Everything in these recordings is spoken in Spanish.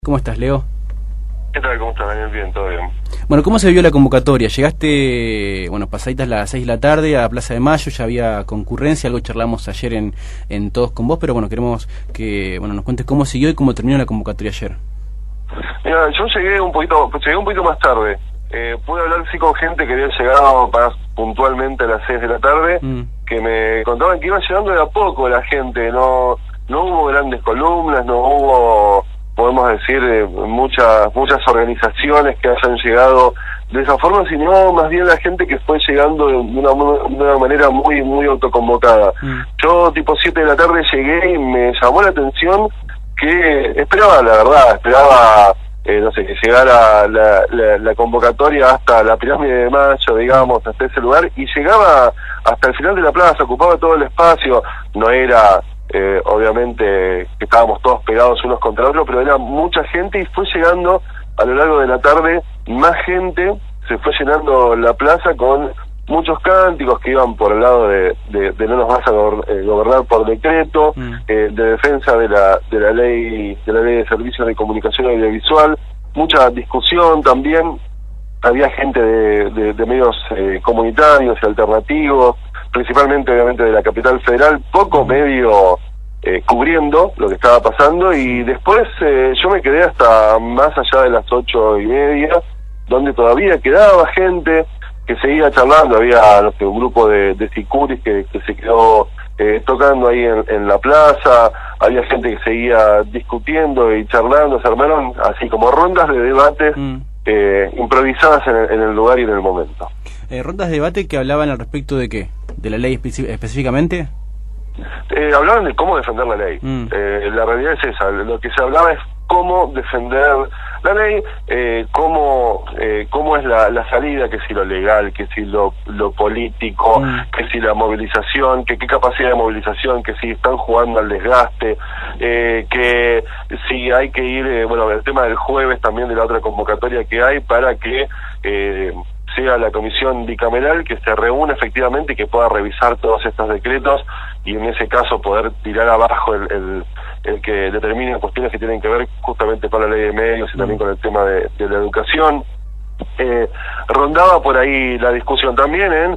¿Cómo estás, Leo? ¿Qué tal? ¿Cómo estás, Daniel? Bien, todo bien. Bueno, ¿cómo se vio la convocatoria? Llegaste, pasaditas las 6 de la tarde a Plaza de Mayo, ya había concurrencia, algo charlamos ayer en Todos con Vos, pero queremos que nos cuentes cómo siguió y cómo terminó la convocatoria ayer. Mira, yo llegué un poquito más tarde. Pude hablar sí con gente que había llegado puntualmente a las 6 de la tarde, que me contaban que iba llegando de a poco la gente, no hubo grandes columnas, no hubo, podemos decir, muchas organizaciones que hayan llegado de esa forma, sino más bien la gente que fue llegando de una manera muy autoconvocada. Yo tipo 7 de la tarde llegué y me llamó la atención que esperaba que llegara la convocatoria hasta la Pirámide de Mayo, digamos, hasta ese lugar, y llegaba hasta el final de la plaza, ocupaba todo el espacio. No era obviamente que estábamos todos pegados unos contra otros, pero era mucha gente y fue llegando a lo largo de la tarde más gente, se fue llenando la plaza con muchos cánticos que iban por el lado de no nos vas a gobernar por decreto, de defensa de la ley de servicios de comunicación audiovisual, mucha discusión también. Había gente de medios comunitarios y alternativos, principalmente obviamente de la capital federal, poco medio cubriendo lo que estaba pasando, y después yo me quedé hasta más allá de las 8:30, donde todavía quedaba gente que seguía charlando. Había un grupo de sicuris que se quedó tocando ahí en la plaza, había gente que seguía discutiendo y charlando, se armaron así como rondas de debates improvisadas en el lugar y en el momento. ¿Rondas de debate que hablaban al respecto de qué? ¿De la ley específicamente? Hablaban de cómo defender la ley. La realidad es esa, lo que se hablaba es cómo defender la ley, cómo es la salida, que si lo legal, que si lo político, que si la movilización, que qué capacidad de movilización, que si están jugando al desgaste, que si hay que ir, el tema del jueves también, de la otra convocatoria que hay, para que sea la comisión bicameral que se reúna efectivamente y que pueda revisar todos estos decretos, y en ese caso poder tirar abajo el que determine cuestiones que tienen que ver justamente con la ley de medios y también con el tema de la educación. Rondaba por ahí la discusión también en,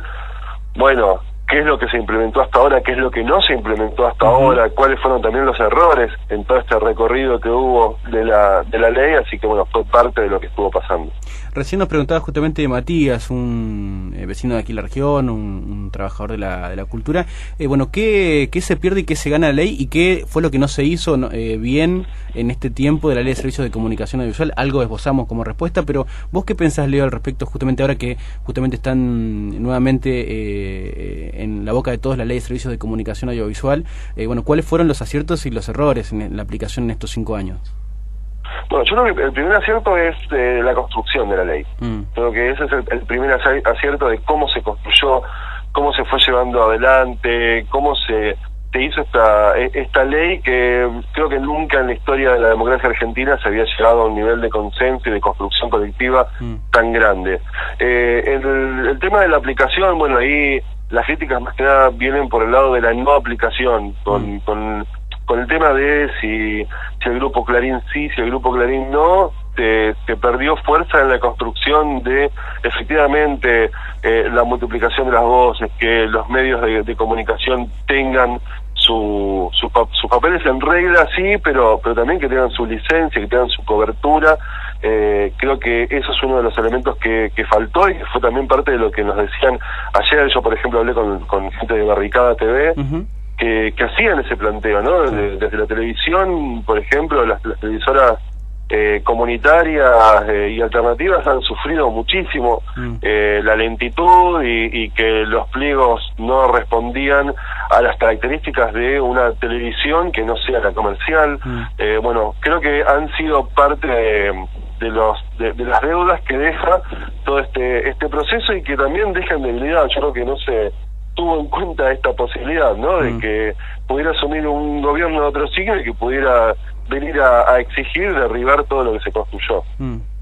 qué es lo que se implementó hasta ahora, qué es lo que no se implementó hasta ahora, cuáles fueron también los errores en todo este recorrido que hubo de la ley, así que fue parte de lo que estuvo pasando. Recién nos preguntaba justamente de Matías, un vecino de aquí en la región, un trabajador de la cultura, ¿qué se pierde y qué se gana la ley, y qué fue lo que no se hizo bien en este tiempo de la ley de servicios de comunicación audiovisual? Algo esbozamos como respuesta, pero ¿vos qué pensás, Leo, al respecto, justamente ahora que justamente están nuevamente en la boca de todos la ley de servicios de comunicación audiovisual? ¿Cuáles fueron los aciertos y los errores en la aplicación en estos 5 años? Yo creo que el primer acierto es la construcción de la ley. Creo que ese es el primer acierto de cómo se construyó, cómo se fue llevando adelante, cómo se hizo esta ley, que creo que nunca en la historia de la democracia argentina se había llegado a un nivel de consenso y de construcción colectiva tan grande. El tema de la aplicación, ahí las críticas más que nada vienen por el lado de la no aplicación, con el tema de si el grupo Clarín sí, si el grupo Clarín no, te perdió fuerza en la construcción de efectivamente la multiplicación de las voces, que los medios de comunicación tengan sus papeles en regla, sí, pero también que tengan su licencia, que tengan su cobertura. Creo que eso es uno de los elementos que faltó, y que fue también parte de lo que nos decían ayer. Yo, por ejemplo, hablé con gente de Barricada TV, que hacían ese planteo, ¿no? Desde la televisión, por ejemplo, las televisoras comunitarias y alternativas han sufrido muchísimo la lentitud y que los pliegos no respondían a las características de una televisión que no sea la comercial. Creo que han sido parte de las deudas que deja todo este proceso, y que también dejan debilidad. Yo creo que no se tuvo en cuenta esta posibilidad, ¿no? De que pudiera asumir un gobierno de otro signo y que pudiera venir a exigir derribar todo lo que se construyó.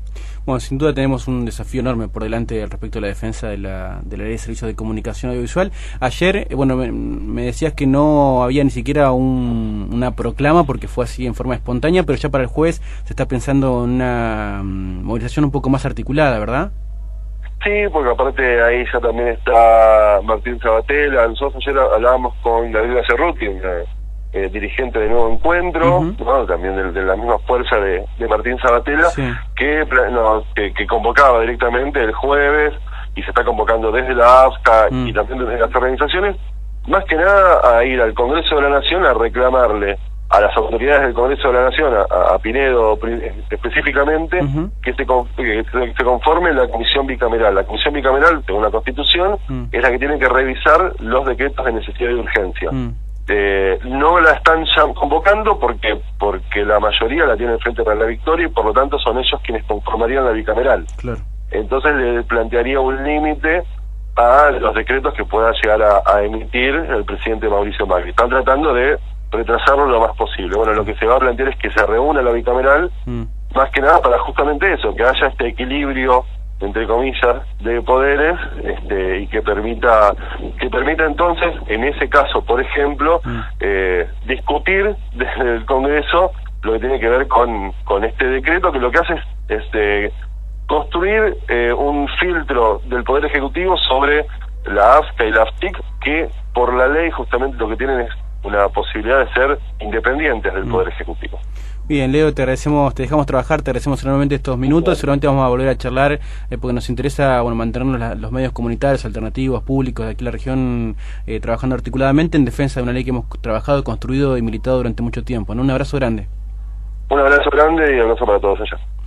Bueno, sin duda tenemos un desafío enorme por delante respecto a la defensa de la ley de servicios de comunicación audiovisual. Ayer, bueno, me decías que no había ni siquiera una proclama porque fue así en forma espontánea, pero ya para el jueves se está pensando en una movilización un poco más articulada, ¿verdad? Sí, porque aparte ahí ya también está Martín Sabatella. Nosotros ayer hablábamos con Gabriela Cerruti, dirigente de Nuevo Encuentro, ¿no? También de la misma fuerza de Martín Sabatella, sí, que convocaba directamente el jueves, y se está convocando desde la AFCA y también desde las organizaciones, más que nada a ir al Congreso de la Nación a reclamarle a las autoridades del Congreso de la Nación, a Pinedo específicamente, que se conforme la comisión bicameral. La comisión bicameral, según la Constitución, es la que tiene que revisar los decretos de necesidad y urgencia. No la están ya convocando porque la mayoría la tiene el Frente para la Victoria y por lo tanto son ellos quienes conformarían la bicameral. Claro. Entonces le plantearía un límite a los decretos que pueda llegar a emitir el presidente Mauricio Macri. Están tratando de retrasarlo lo más posible. Bueno, lo que se va a plantear es que se reúna la bicameral, más que nada para justamente eso, que haya este equilibrio, entre comillas, de poderes, y que permita entonces, en ese caso, por ejemplo, discutir desde el Congreso lo que tiene que ver con este decreto, que lo que hace es construir un filtro del Poder Ejecutivo sobre la AFCA y la AFTIC, que por la ley justamente lo que tienen es una posibilidad de ser independientes del Poder Ejecutivo. Bien, Leo, te dejamos trabajar, te agradecemos enormemente estos minutos. Seguramente vamos a volver a charlar porque nos interesa mantenernos los medios comunitarios, alternativos, públicos de aquí en la región, trabajando articuladamente en defensa de una ley que hemos trabajado, construido y militado durante mucho tiempo, ¿no? Un abrazo grande. Un abrazo grande y un abrazo para todos allá.